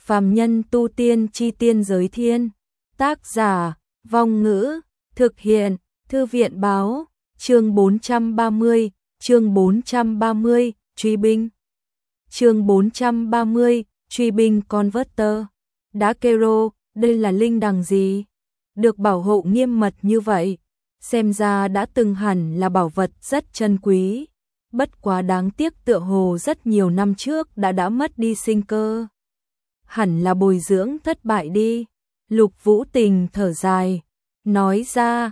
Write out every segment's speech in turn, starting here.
Phàm nhân tu tiên chi tiên giới thiên. Tác giả, Vong Ngữ, thực hiện, Thư viện báo, chương 430, truy binh. Chương 430, truy binh Converter. Đá Kero, đây là linh đằng gì? Được bảo hộ nghiêm mật như vậy, xem ra đã từng hẳn là bảo vật rất chân quý. Bất quá đáng tiếc tựa hồ rất nhiều năm trước đã mất đi sinh cơ. Hẳn là bồi dưỡng thất bại đi. Lục Vũ Tình thở dài, nói ra,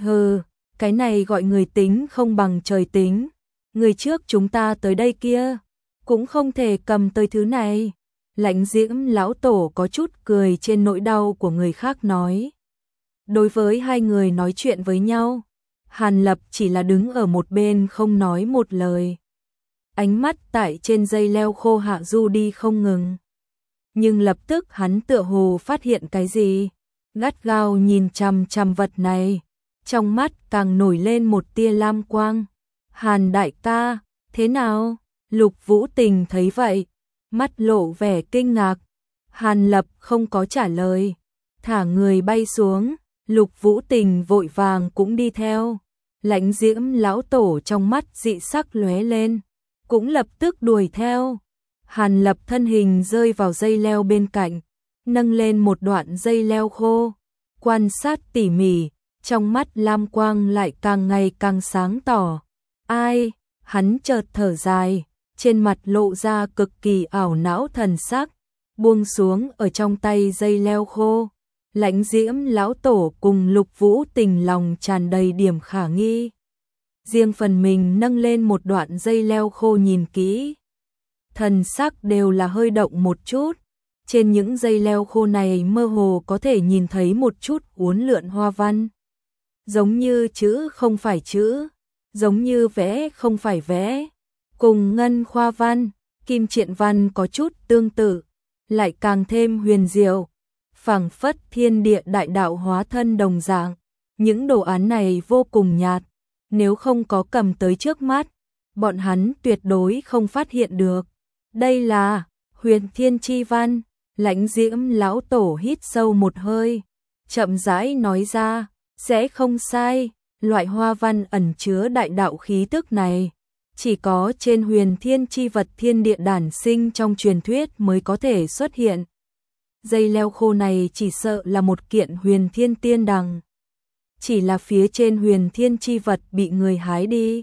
cái này gọi người tính không bằng trời tính. Người trước chúng ta tới đây kia, cũng không thể cầm tới thứ này. Lãnh Diễm lão tổ có chút cười trên nỗi đau của người khác nói. Đối với hai người nói chuyện với nhau, Hàn Lập chỉ là đứng ở một bên không nói một lời. Ánh mắt tại trên dây leo khô hạ du đi không ngừng. Nhưng lập tức hắn tựa hồ phát hiện cái gì, gắt gao nhìn chằm chằm vật này, trong mắt càng nổi lên một tia lam quang. Hàn đại ca, thế nào? Lục Vũ Tình thấy vậy, mắt lộ vẻ kinh ngạc. Hàn Lập không có trả lời, thả người bay xuống. Lục Vũ Tình vội vàng cũng đi theo. Lãnh Diễm lão tổ trong mắt dị sắc lóe lên, cũng lập tức đuổi theo. Hàn Lập thân hình rơi vào dây leo bên cạnh, nâng lên một đoạn dây leo khô, quan sát tỉ mỉ, trong mắt lam quang lại càng ngày càng sáng tỏ. Ai? Hắn chợt thở dài, trên mặt lộ ra cực kỳ ảo não thần sắc, buông xuống ở trong tay dây leo khô. Lãnh Diễm lão tổ cùng Lục Vũ Tình lòng tràn đầy điểm khả nghi. Riêng phần mình nâng lên một đoạn dây leo khô nhìn kỹ. Thần sắc đều là hơi động một chút. Trên những dây leo khô này mơ hồ có thể nhìn thấy một chút uốn lượn hoa văn. Giống như chữ không phải chữ, giống như vẽ không phải vẽ. Cùng ngân khoa văn, kim triện văn có chút tương tự, lại càng thêm huyền diệu. Phảng phất thiên địa đại đạo hóa thân đồng dạng. Những đồ án này vô cùng nhạt, nếu không có cầm tới trước mắt, bọn hắn tuyệt đối không phát hiện được. Đây là huyền thiên chi văn. Lãnh Diễm lão tổ hít sâu một hơi, chậm rãi nói ra, sẽ không sai, loại hoa văn ẩn chứa đại đạo khí tức này, chỉ có trên huyền thiên chi vật thiên địa đản sinh trong truyền thuyết mới có thể xuất hiện. Dây leo khô này chỉ sợ là một kiện huyền thiên tiên đằng. Chỉ là phía trên huyền thiên chi vật bị người hái đi,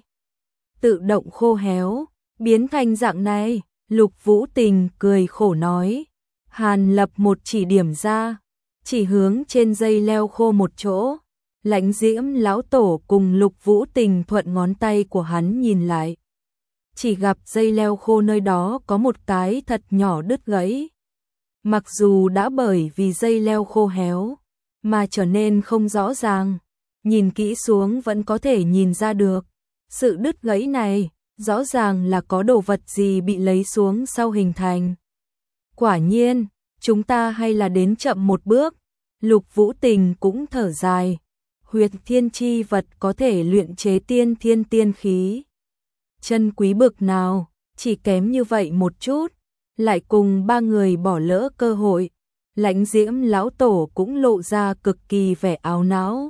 tự động khô héo, biến thành dạng này. Lục Vũ Tình cười khổ nói. Hàn Lập một chỉ điểm ra, chỉ hướng trên dây leo khô một chỗ. Lãnh Diễm lão tổ cùng Lục Vũ Tình thuận ngón tay của hắn nhìn lại. Chỉ gặp dây leo khô nơi đó có một cái thật nhỏ đứt gãy. Mặc dù đã bởi vì dây leo khô héo mà trở nên không rõ ràng, nhìn kỹ xuống vẫn có thể nhìn ra được. Sự đứt gãy này rõ ràng là có đồ vật gì bị lấy xuống sau hình thành. Quả nhiên, chúng ta hay là đến chậm một bước. Lục Vũ Tình cũng thở dài. Huyệt thiên chi vật có thể luyện chế tiên thiên tiên khí. Chân quý bực nào, chỉ kém như vậy một chút, lại cùng ba người bỏ lỡ cơ hội. Lãnh Diễm lão tổ cũng lộ ra cực kỳ vẻ áo não.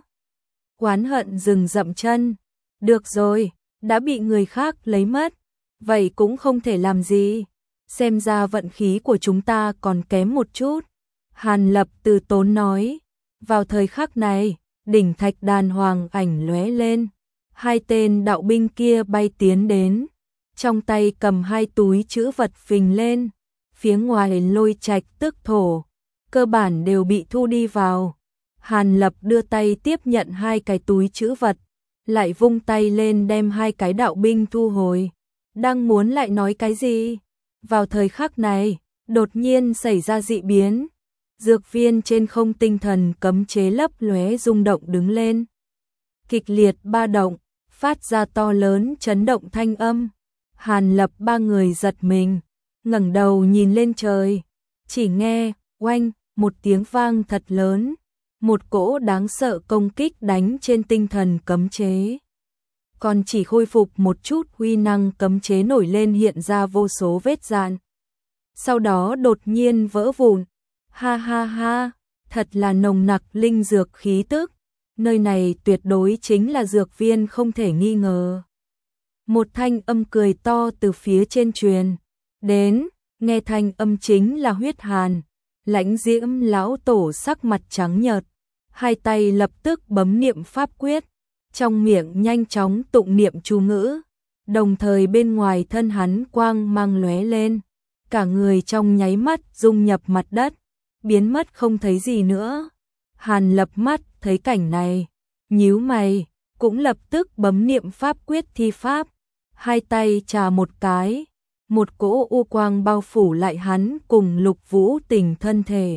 Oán hận dừng dậm chân. Được rồi, đã bị người khác lấy mất, vậy cũng không thể làm gì. Xem ra vận khí của chúng ta còn kém một chút. Hàn Lập từ tốn nói. Vào thời khắc này, đỉnh thạch đàn hoàng ảnh lóe lên. Hai tên đạo binh kia bay tiến đến, trong tay cầm hai túi trữ vật phình lên. Phía ngoài lôi trạch tức thổ, cơ bản đều bị thu đi vào. Hàn Lập đưa tay tiếp nhận hai cái túi trữ vật, lại vung tay lên đem hai cái đạo binh thu hồi. Đang muốn lại nói cái gì? Vào thời khắc này, đột nhiên xảy ra dị biến. Dược viên trên không tinh thần cấm chế lấp lóe rung động đứng lên. Kịch liệt ba động, phát ra to lớn chấn động thanh âm. Hàn Lập ba người giật mình, ngẩng đầu nhìn lên trời. Chỉ nghe, oanh, một tiếng vang thật lớn. Một cỗ đáng sợ công kích đánh trên tinh thần cấm chế. Còn chỉ khôi phục một chút uy năng cấm chế nổi lên hiện ra vô số vết dạn. Sau đó đột nhiên vỡ vụn, Ha ha ha, thật là nồng nặc linh dược khí tức, nơi này tuyệt đối chính là dược viên không thể nghi ngờ. Một thanh âm cười to từ phía trên truyền đến, nghe thanh âm chính là Huyết Hàn. Lãnh Diễm lão tổ sắc mặt trắng nhợt, hai tay lập tức bấm niệm pháp quyết, trong miệng nhanh chóng tụng niệm chú ngữ, đồng thời bên ngoài thân hắn quang mang lóe lên, cả người trong nháy mắt dung nhập mặt đất, biến mất không thấy gì nữa. Hàn Lập mắt thấy cảnh này, nhíu mày, cũng lập tức bấm niệm pháp quyết thi pháp, hai tay chà một cái, một cỗ u quang bao phủ lại hắn cùng Lục Vũ Tình thân thể.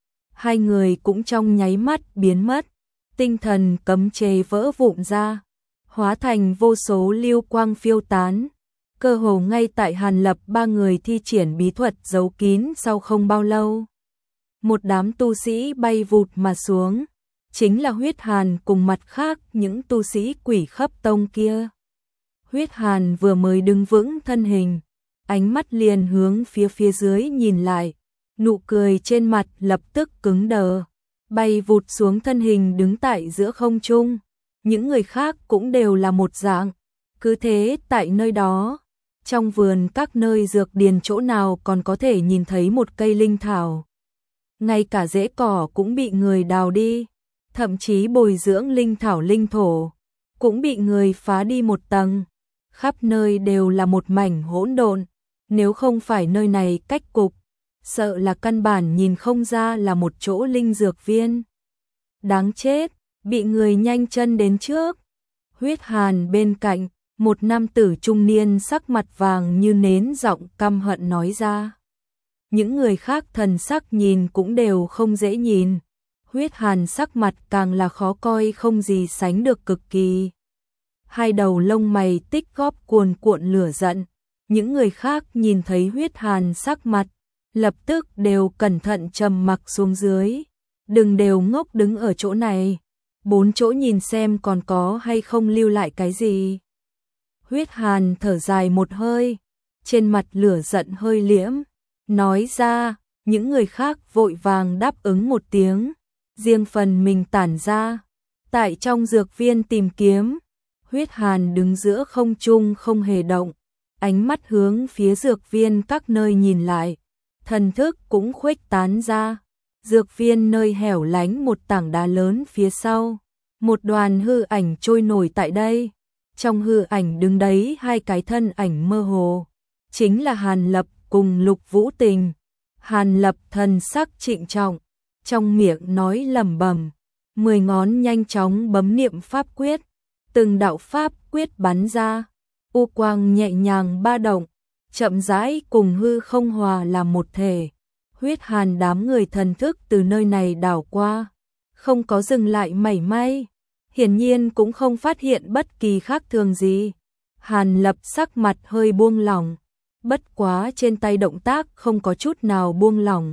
Hai người cũng trong nháy mắt biến mất, tinh thần cấm chế vỡ vụn ra, hóa thành vô số lưu quang phiêu tán. Cơ hồ ngay tại Hàn Lập ba người thi triển bí thuật giấu kín sau không bao lâu. Một đám tu sĩ bay vụt mà xuống, chính là Huyết Hàn cùng mặt khác những tu sĩ Quỷ Khấp Tông kia. Huyết Hàn vừa mới đứng vững thân hình, ánh mắt liền hướng phía dưới nhìn lại, nụ cười trên mặt lập tức cứng đờ, bay vụt xuống thân hình đứng tại giữa không trung. Những người khác cũng đều là một dạng, cứ thế tại nơi đó, trong vườn các nơi dược điền chỗ nào còn có thể nhìn thấy một cây linh thảo. Ngay cả rễ cỏ cũng bị người đào đi, thậm chí bồi dưỡng linh thảo linh thổ, cũng bị người phá đi một tầng, khắp nơi đều là một mảnh hỗn độn, nếu không phải nơi này cách cục, sợ là căn bản nhìn không ra là một chỗ linh dược viên. Đáng chết, bị người nhanh chân đến trước. Huyết Hàn bên cạnh, một nam tử trung niên sắc mặt vàng như nến giọng căm hận nói ra. Những người khác thần sắc nhìn cũng đều không dễ nhìn. Huyết Hàn sắc mặt càng là khó coi không gì sánh được cực kỳ. Hai đầu lông mày tích góp cuồn cuộn lửa giận. Những người khác nhìn thấy Huyết Hàn sắc mặt, lập tức đều cẩn thận trầm mặc xuống dưới. Đừng đều ngốc đứng ở chỗ này, bốn chỗ nhìn xem còn có hay không lưu lại cái gì. Huyết Hàn thở dài một hơi, trên mặt lửa giận hơi liễm, nói ra. Những người khác vội vàng đáp ứng một tiếng, riêng phần mình tản ra, tại trong dược viên tìm kiếm. Huyết Hàn đứng giữa không trung không hề động, ánh mắt hướng phía dược viên các nơi nhìn lại, thần thức cũng khuếch tán ra. Dược viên nơi hẻo lánh một tảng đá lớn phía sau, một đoàn hư ảnh trôi nổi tại đây. Trong hư ảnh đứng đấy hai cái thân ảnh mơ hồ, chính là Hàn Lập cùng Lục Vũ Tình. Hàn Lập thần sắc trịnh trọng, trong miệng nói lẩm bẩm, 10 ngón nhanh chóng bấm niệm pháp quyết, từng đạo pháp quyết bắn ra, u quang nhẹ nhàng ba động, chậm rãi cùng hư không hòa làm một thể. Huyết Hàn đám người thần thức từ nơi này đảo qua, không có dừng lại mảy may, hiển nhiên cũng không phát hiện bất kỳ khác thường gì. Hàn Lập sắc mặt hơi buông lỏng, bất quá trên tay động tác không có chút nào buông lỏng.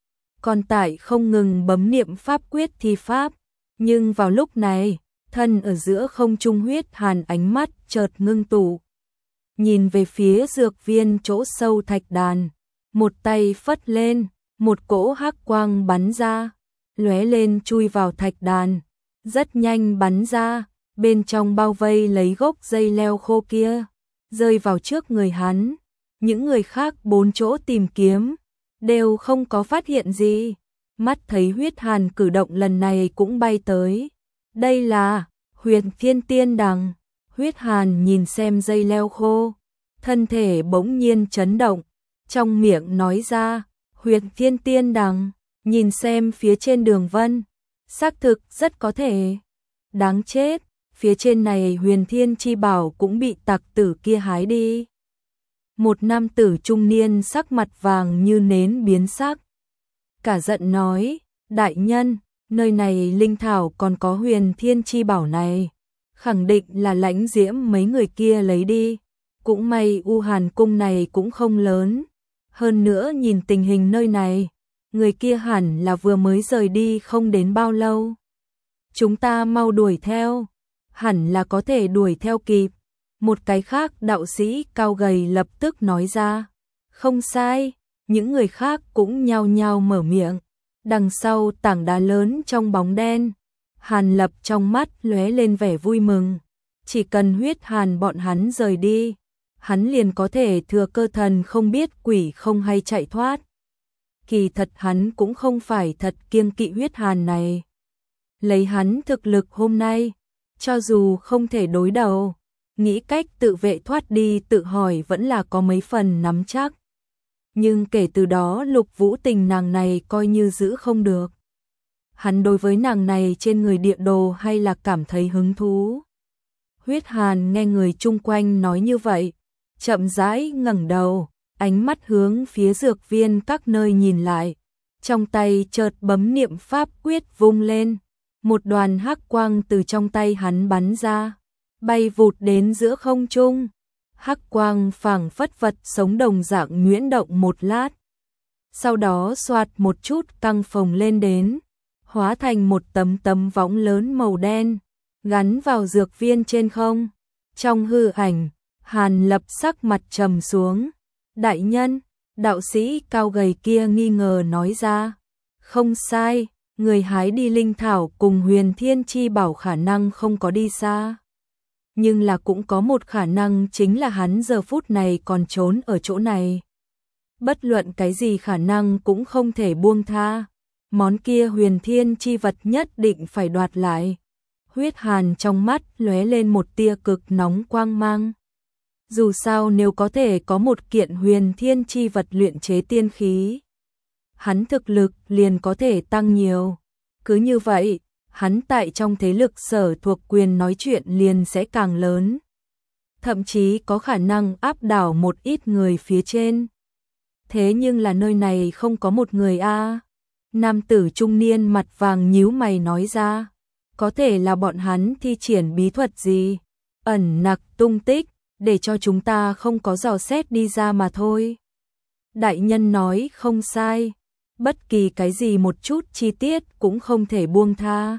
Còn tại không ngừng bấm niệm pháp quyết thi pháp, nhưng vào lúc này, thân ở giữa không trung Huyết Hàn ánh mắt chợt ngưng tụ. Nhìn về phía dược viên chỗ sâu thạch đàn, một tay phất lên, một cỗ hắc quang bắn ra, lóe lên chui vào thạch đàn, rất nhanh bắn ra, bên trong bao vây lấy gốc dây leo khô kia, rơi vào trước người hắn. Những người khác bốn chỗ tìm kiếm, đều không có phát hiện gì. Mắt thấy Huyết Hàn cử động lần này cũng bay tới. Đây là Huyền Thiên Tiên Đằng. Huyết Hàn nhìn xem dây leo khô, thân thể bỗng nhiên chấn động, trong miệng nói ra, Huyền Thiên Tiên Đằng, nhìn xem phía trên đường vân, xác thực rất có thể. Đáng chết, phía trên này Huyền Thiên chi bảo cũng bị tặc tử kia hái đi. Một nam tử trung niên sắc mặt vàng như nến biến sắc. Cả giận nói, đại nhân, nơi này linh thảo còn có Huyền Thiên chi bảo này, khẳng định là Lãnh Diễm mấy người kia lấy đi. Cũng may U Hàn cung này cũng không lớn. Hơn nữa nhìn tình hình nơi này, người kia hẳn là vừa mới rời đi không đến bao lâu. Chúng ta mau đuổi theo, hẳn là có thể đuổi theo kịp. Một cái khác đạo sĩ cao gầy lập tức nói ra. Không sai, những người khác cũng nhao nhao mở miệng. Đằng sau tảng đá lớn trong bóng đen, Hàn Lập trong mắt lóe lên vẻ vui mừng. Chỉ cần Huyết Hàn bọn hắn rời đi, hắn liền có thể thừa cơ thần không biết quỷ không hay chạy thoát. Kỳ thật hắn cũng không phải thật kiêng kỵ Huyết Hàn này. Lấy hắn thực lực hôm nay, cho dù không thể đối đầu, nghĩ cách tự vệ thoát đi tự hỏi vẫn là có mấy phần nắm chắc. Nhưng kể từ đó Lục Vũ Tình nàng này coi như giữ không được. Hắn đối với nàng này trên người địa đồ hay là cảm thấy hứng thú. Huyết Hàn nghe người chung quanh nói như vậy, chậm rãi ngẩng đầu, ánh mắt hướng phía dược viên các nơi nhìn lại. Trong tay chợt bấm niệm pháp quyết vung lên, một đoàn hắc quang từ trong tay hắn bắn ra, bay vụt đến giữa không trung. Hắc quang phảng phất vật sống đồng dạng nhuyễn động một lát. Sau đó xoạt một chút căng phồng lên đến, hóa thành một tấm võng lớn màu đen, gắn vào dược viên trên không. Trong hư ảnh, Hàn Lập sắc mặt trầm xuống. Đại nhân, đạo sĩ cao gầy kia nghi ngờ nói ra. Không sai, người hái đi linh thảo cùng Huyền Thiên Chi Bảo khả năng không có đi xa. Nhưng là cũng có một khả năng chính là hắn giờ phút này còn trốn ở chỗ này. Bất luận cái gì khả năng cũng không thể buông tha. Món kia Huyền Thiên Chi vật nhất định phải đoạt lại. Huyết Hàn trong mắt lóe lên một tia cực nóng quang mang. Dù sao nếu có thể có một kiện Huyền Thiên Chi vật luyện chế tiên khí, hắn thực lực liền có thể tăng nhiều. Cứ như vậy, hắn tại trong thế lực sở thuộc quyền nói chuyện liền sẽ càng lớn. Thậm chí có khả năng áp đảo một ít người phía trên. Thế nhưng là nơi này không có một người a. Nam tử trung niên mặt vàng nhíu mày nói ra. Có thể là bọn hắn thi triển bí thuật gì, ẩn nặc tung tích, để cho chúng ta không có dò xét đi ra mà thôi. Đại nhân nói không sai, bất kỳ cái gì một chút chi tiết cũng không thể buông tha.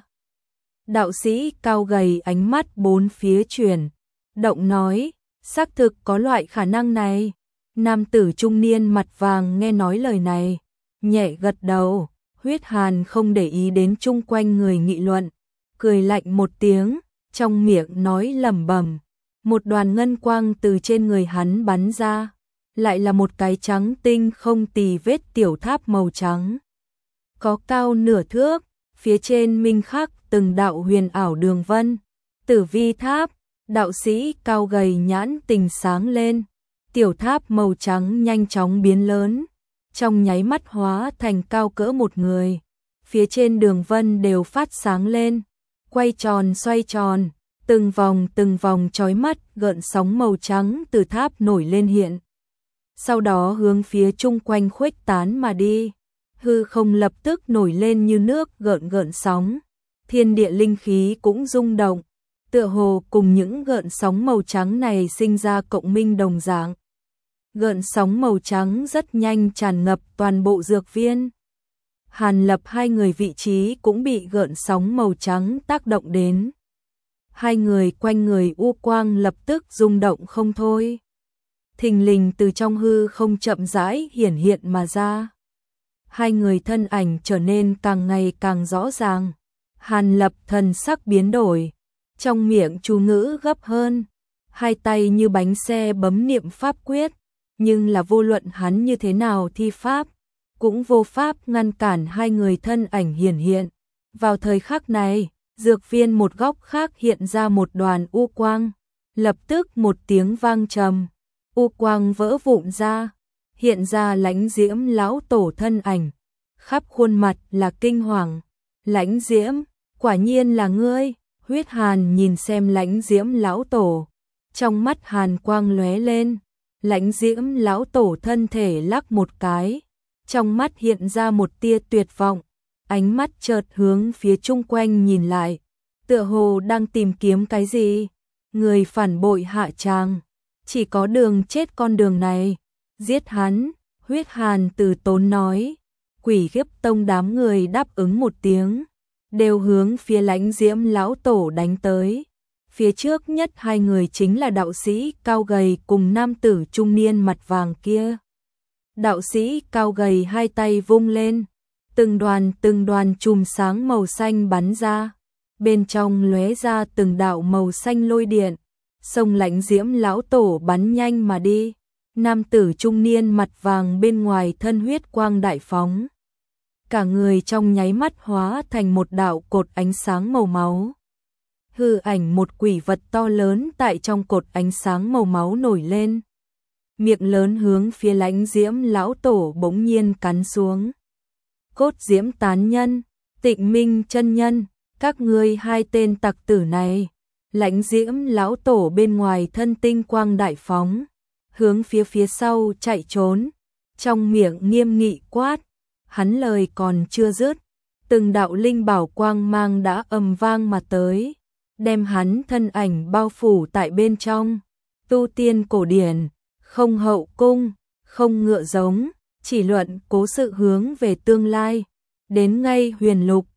Đạo sĩ cao gầy ánh mắt bốn phía chuyển, động nói, xác thực có loại khả năng này. Nam tử trung niên mặt vàng nghe nói lời này, nhẹ gật đầu. Huyết Hàn không để ý đến chung quanh người nghị luận, cười lạnh một tiếng, trong miệng nói lẩm bẩm. Một đoàn ngân quang từ trên người hắn bắn ra, lại là một cái trắng tinh không tì vết tiểu tháp màu trắng. Có cao nửa thước, phía trên minh khắc từng đạo huyền ảo đường vân. Tử vi tháp, đạo sĩ cao gầy nhãn tình sáng lên. Tiểu tháp màu trắng nhanh chóng biến lớn, trong nháy mắt hóa thành cao cỡ một người. Phía trên đường vân đều phát sáng lên, quay tròn xoay tròn, từng vòng chói mắt gợn sóng màu trắng từ tháp nổi lên hiện. Sau đó hướng phía chung quanh khuếch tán mà đi. Hư không lập tức nổi lên như nước gợn sóng. Thiên địa linh khí cũng rung động, tựa hồ cùng những gợn sóng màu trắng này sinh ra cộng minh đồng dạng. Gợn sóng màu trắng rất nhanh tràn ngập toàn bộ dược viên. Hàn Lập hai người vị trí cũng bị gợn sóng màu trắng tác động đến. Hai người quanh người u quang lập tức rung động không thôi. Thình lình từ trong hư không chậm rãi hiển hiện mà ra. Hai người thân ảnh trở nên càng ngày càng rõ ràng. Hàn Lập thần sắc biến đổi, trong miệng chú ngữ gấp hơn, hai tay như bánh xe bấm niệm pháp quyết, nhưng là vô luận hắn như thế nào thi pháp, cũng vô pháp ngăn cản hai người thân ảnh hiển hiện. Vào thời khắc này, dược viên một góc khác hiện ra một đoàn u quang, lập tức một tiếng vang trầm, u quang vỡ vụn ra, hiện ra Lãnh Diễm lão tổ thân ảnh, khắp khuôn mặt là kinh hoàng. Lãnh Diễm, quả nhiên là ngươi. Huyết Hàn nhìn xem Lãnh Diễm lão tổ, trong mắt hàn quang lóe lên. Lãnh Diễm lão tổ thân thể lắc một cái, trong mắt hiện ra một tia tuyệt vọng, ánh mắt chợt hướng phía chung quanh nhìn lại, tựa hồ đang tìm kiếm cái gì. Người phản bội hạ tràng, chỉ có đường chết con đường này, giết hắn. Huyết Hàn từ tốn nói. Quỷ Khiếp Tông đám người đáp ứng một tiếng, đều hướng phía Lãnh Diễm lão tổ đánh tới. Phía trước nhất hai người chính là đạo sĩ cao gầy cùng nam tử trung niên mặt vàng kia. Đạo sĩ cao gầy hai tay vung lên, từng đoàn chùm sáng màu xanh bắn ra, bên trong lóe ra từng đạo màu xanh lôi điện, sông lãnh diễm lão tổ bắn nhanh mà đi. Nam tử trung niên mặt vàng bên ngoài thân huyết quang đại phóng, cả người trong nháy mắt hóa thành một đạo cột ánh sáng màu máu. Hư ảnh một quỷ vật to lớn tại trong cột ánh sáng màu máu nổi lên, miệng lớn hướng phía lãnh diễm lão tổ bỗng nhiên cắn xuống. Cốt diễm tán nhân, Tịnh Minh chân nhân, các ngươi hai tên tặc tử này. Lãnh diễm lão tổ bên ngoài thân tinh quang đại phóng, hướng phía sau chạy trốn, trong miệng nghiêm nghị quát. Hắn lời còn chưa dứt, từng đạo linh bảo quang mang đã ầm vang mà tới, đem hắn thân ảnh bao phủ tại bên trong. Tu tiên cổ điển, không hậu cung, không ngựa giống, chỉ luận cố sự hướng về tương lai, đến ngay huyền lục,